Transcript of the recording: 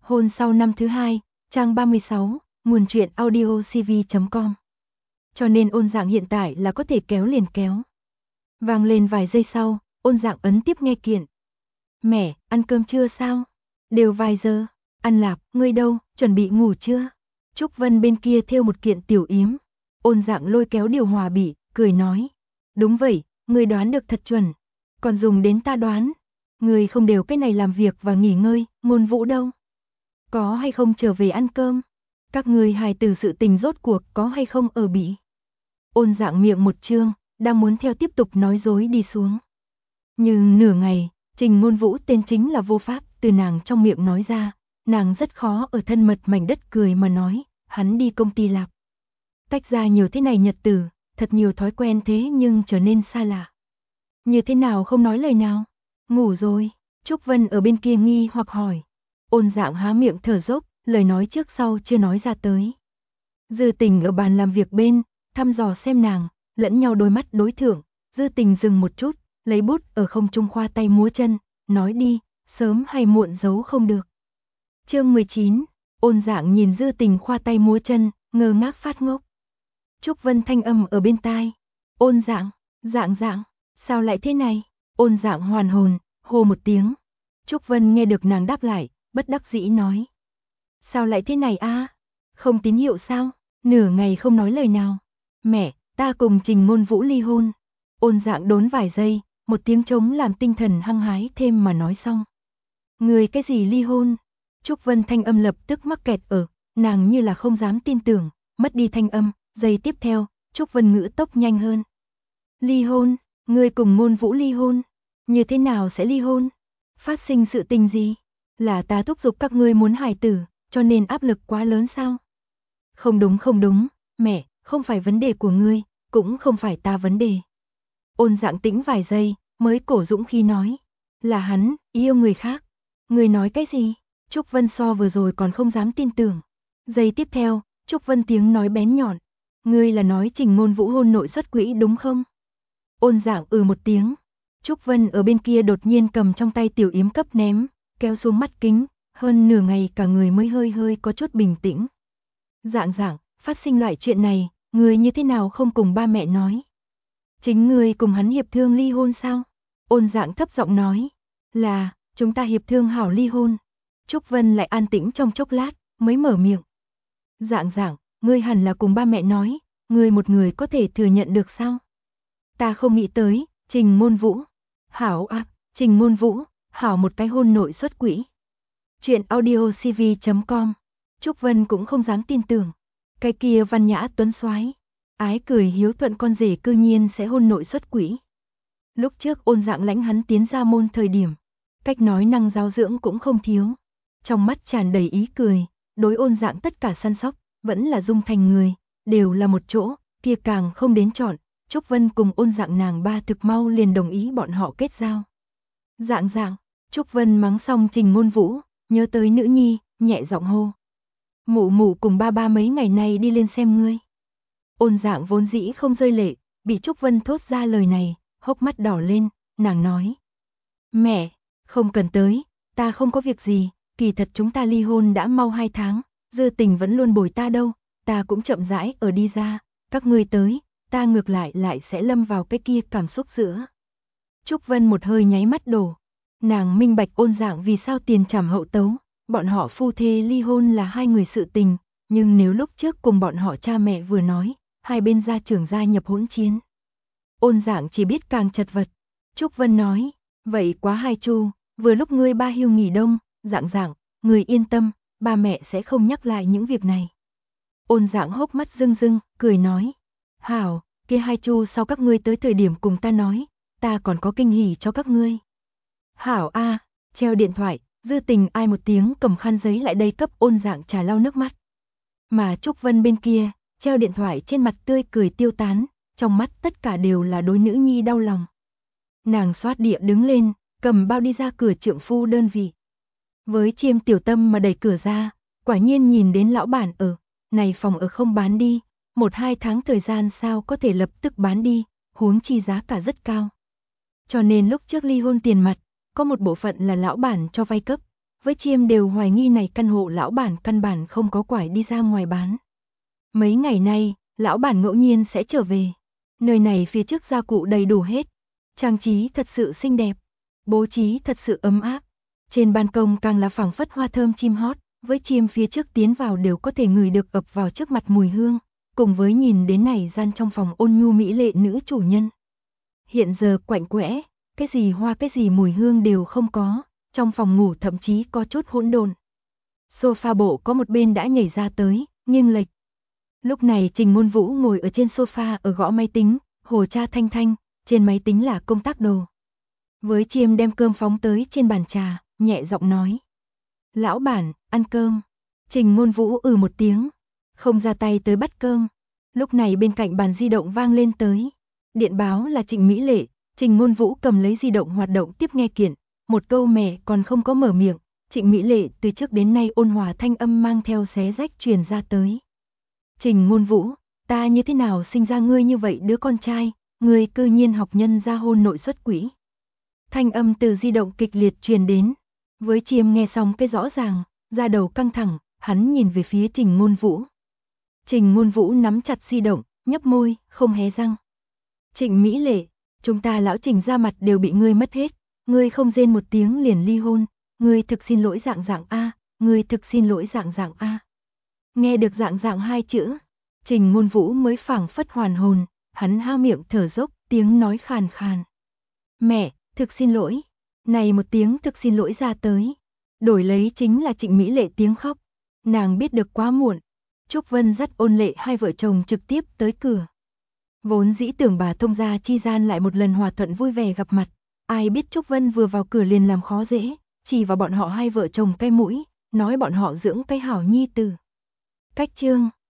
Hôn sau năm thứ hai, trang 36, nguồn truyện audio cv.com. Cho nên Ôn Dạng hiện tại là có thể kéo liền kéo. Vang lên vài giây sau, Ôn Dạng ấn tiếp nghe kiện. Mẹ, ăn cơm chưa sao? Đều vài giờ. Ăn lạp, ngươi đâu, chuẩn bị ngủ chưa? Trúc Vân bên kia thêu một kiện tiểu yếm. Ôn Dạng lôi kéo điều hòa bị, cười nói. Đúng vậy, ngươi đoán được thật chuẩn. Còn dùng đến ta đoán. Ngươi không đều cái này làm việc và nghỉ ngơi, Ngôn Vũ đâu? Có hay không trở về ăn cơm? Các ngươi hài tử sự tình rốt cuộc có hay không ở Bỉ? Ôn Dạng miệng một trương, đang muốn theo tiếp tục nói dối đi xuống. Nhưng nửa ngày, Trình Ngôn Vũ tên chính là vô pháp từ nàng trong miệng nói ra, nàng rất khó ở thân mật mảnh đất cười mà nói, hắn đi công ty lạp. Tách ra nhiều thế này nhật tử, thật nhiều thói quen thế nhưng trở nên xa lạ. Như thế nào không nói lời nào? Ngủ rồi, Trúc Vân ở bên kia nghi hoặc hỏi. Ôn Dạng há miệng thở dốc, lời nói trước sau chưa nói ra tới. Dư Tình ở bàn làm việc bên, thăm dò xem nàng, lẫn nhau đôi mắt đối thượng, Dư Tình dừng một chút, lấy bút ở không trung khoa tay múa chân, nói đi, sớm hay muộn giấu không được. Chương 19, Ôn Dạng nhìn Dư Tình khoa tay múa chân, ngơ ngác phát ngốc. Trúc Vân thanh âm ở bên tai. Ôn Dạng, Dạng, sao lại thế này? Ôn Dạng hoàn hồn, hô một tiếng. Trúc Vân nghe được nàng đáp lại, bất đắc dĩ nói. Sao lại thế này a? Không tín hiệu sao? Nửa ngày không nói lời nào. Mẹ, ta cùng Trình Ngôn Vũ ly hôn. Ôn Dạng đốn vài giây, một tiếng trống làm tinh thần hăng hái thêm mà nói xong. Người cái gì ly hôn? Trúc Vân thanh âm lập tức mắc kẹt ở, nàng như là không dám tin tưởng, mất đi thanh âm, giây tiếp theo, Trúc Vân ngữ tốc nhanh hơn. Ly hôn, ngươi cùng Ngôn Vũ ly hôn? Như thế nào sẽ ly hôn? Phát sinh sự tình gì? Là ta thúc giục các ngươi muốn hài tử, cho nên áp lực quá lớn sao? Không đúng, mẹ, không phải vấn đề của ngươi, cũng không phải ta vấn đề. Ôn Dạng tĩnh vài giây, mới cổ dũng khi nói. Là hắn, yêu người khác. Ngươi nói cái gì? Trúc Vân so vừa rồi còn không dám tin tưởng. Giây tiếp theo, Trúc Vân tiếng nói bén nhọn. Ngươi là nói Trình Ngôn Vũ hôn nội xuất quỹ đúng không? Ôn Dạng một tiếng. Trúc Vân ở bên kia đột nhiên cầm trong tay tiểu yếm cấp ném, kéo xuống mắt kính, hơn nửa ngày cả người mới hơi có chút bình tĩnh. Dạng, phát sinh loại chuyện này, ngươi như thế nào không cùng ba mẹ nói? Chính ngươi cùng hắn hiệp thương ly hôn sao? Ôn Dạng thấp giọng nói, là, chúng ta hiệp thương hảo ly hôn. Trúc Vân lại an tĩnh trong chốc lát, mới mở miệng. Dạng, ngươi hẳn là cùng ba mẹ nói, ngươi một người có thể thừa nhận được sao? Ta không nghĩ tới, Trình Ngôn Vũ. Hảo Trình Ngôn Vũ, hảo một cái hôn nội xuất quỹ. Chuyện audio cv.com. Trúc Vân cũng không dám tin tưởng. Cái kia văn nhã tuấn soái, ái cười hiếu thuận con rể cư nhiên sẽ hôn nội xuất quỹ. Lúc trước Ôn Dạng lãnh hắn tiến ra môn thời điểm, cách nói năng giáo dưỡng cũng không thiếu. Trong mắt tràn đầy ý cười, đối Ôn Dạng tất cả săn sóc, vẫn là dung thành người, đều là một chỗ, kia càng không đến chọn. Trúc Vân cùng Ôn Dạng nàng ba thực mau liền đồng ý bọn họ kết giao. Dạng, Trúc Vân mắng xong Trình Ngôn Vũ, nhớ tới nữ nhi, nhẹ giọng hô. Mụ cùng ba mấy ngày nay đi lên xem ngươi. Ôn Dạng vốn dĩ không rơi lệ, bị Trúc Vân thốt ra lời này, hốc mắt đỏ lên, nàng nói. Mẹ, không cần tới, ta không có việc gì, kỳ thật chúng ta ly hôn đã mau 2 tháng, Dư Tình vẫn luôn bồi ta đâu, ta cũng chậm rãi ở đi ra, các ngươi tới, ta ngược lại sẽ lâm vào cái kia cảm xúc giữa. Trúc Vân một hơi nháy mắt đổ, nàng minh bạch Ôn Dạng vì sao tiền trảm hậu tấu, bọn họ phu thê ly hôn là hai người sự tình, nhưng nếu lúc trước cùng bọn họ cha mẹ vừa nói, hai bên gia trưởng gia nhập hỗn chiến. Ôn Dạng chỉ biết càng chật vật. Trúc Vân nói, vậy quá hai chu, vừa lúc ngươi ba hưu nghỉ đông, Dạng, người yên tâm, ba mẹ sẽ không nhắc lại những việc này. Ôn Dạng hốc mắt rưng, cười nói, hảo, kia hai chu sau các ngươi tới thời điểm cùng ta nói, ta còn có kinh hỉ cho các ngươi. Hảo treo điện thoại, Dư Tình ai một tiếng cầm khăn giấy lại đây cấp Ôn Dạng trà lau nước mắt. Mà Trúc Vân bên kia, treo điện thoại trên mặt tươi cười tiêu tán, trong mắt tất cả đều là đối nữ nhi đau lòng. Nàng xoát địa đứng lên, cầm bao đi ra cửa trượng phu đơn vị. Với chiêm tiểu tâm mà đẩy cửa ra, quả nhiên nhìn đến lão bản ở, này phòng ở không bán đi, 1-2 tháng thời gian sao có thể lập tức bán đi, huống chi giá cả rất cao. Cho nên lúc trước ly hôn tiền mặt, có một bộ phận là lão bản cho vay cấp, với Chiêm đều hoài nghi này căn hộ lão bản căn bản không có quải đi ra ngoài bán. Mấy ngày nay, lão bản ngẫu nhiên sẽ trở về. Nơi này phía trước gia cụ đầy đủ hết, trang trí thật sự xinh đẹp, bố trí thật sự ấm áp. Trên ban công càng là phảng phất hoa thơm chim hót, với Chiêm phía trước tiến vào đều có thể ngửi được ập vào trước mặt mùi hương, cùng với nhìn đến này gian trong phòng ôn nhu mỹ lệ nữ chủ nhân. Hiện giờ quạnh quẽ, cái gì hoa cái gì mùi hương đều không có, trong phòng ngủ thậm chí có chút hỗn độn. Sofa bộ có một bên đã nhảy ra tới, nghiêng lệch. Lúc này Trình Ngôn Vũ ngồi ở trên sofa ở gõ máy tính, hồ tra thanh thanh, trên máy tính là công tác đồ. Với Chiêm đem cơm phóng tới trên bàn trà, nhẹ giọng nói. Lão bản, ăn cơm. Trình Ngôn Vũ một tiếng, không ra tay tới bắt cơm. Lúc này bên cạnh bàn di động vang lên tới. Điện báo là Trịnh Mỹ Lệ, Trình Ngôn Vũ cầm lấy di động hoạt động tiếp nghe kiện. Một câu mẹ còn không có mở miệng, Trịnh Mỹ Lệ từ trước đến nay ôn hòa thanh âm mang theo xé rách truyền ra tới. Trình Ngôn Vũ, ta như thế nào sinh ra ngươi như vậy đứa con trai, ngươi cư nhiên học nhân gia hôn nội xuất quỹ. Thanh âm từ di động kịch liệt truyền đến. Với Chiêm nghe xong cái rõ ràng, da đầu căng thẳng, hắn nhìn về phía Trình Ngôn Vũ. Trình Ngôn Vũ nắm chặt di động, nhấp môi, không hé răng. Trịnh Mỹ Lệ, chúng ta lão Trình ra mặt đều bị ngươi mất hết, ngươi không rên một tiếng liền ly hôn, ngươi thực xin lỗi dạng dạng a, ngươi thực xin lỗi dạng dạng a. Nghe được dạng dạng hai chữ, Trình Ngôn Vũ mới phảng phất hoàn hồn, hắn há miệng thở dốc, tiếng nói khàn khàn. Mẹ, thực xin lỗi. Này một tiếng thực xin lỗi ra tới, đổi lấy chính là Trịnh Mỹ Lệ tiếng khóc. Nàng biết được quá muộn. Trúc Vân dắt Ôn Lệ hai vợ chồng trực tiếp tới cửa. Vốn dĩ tưởng bà thông gia chi gian lại một lần hòa thuận vui vẻ gặp mặt, ai biết Trúc Vân vừa vào cửa liền làm khó dễ, chỉ vào bọn họ hai vợ chồng cái mũi, nói bọn họ dưỡng cái hảo nhi tử. Cách chương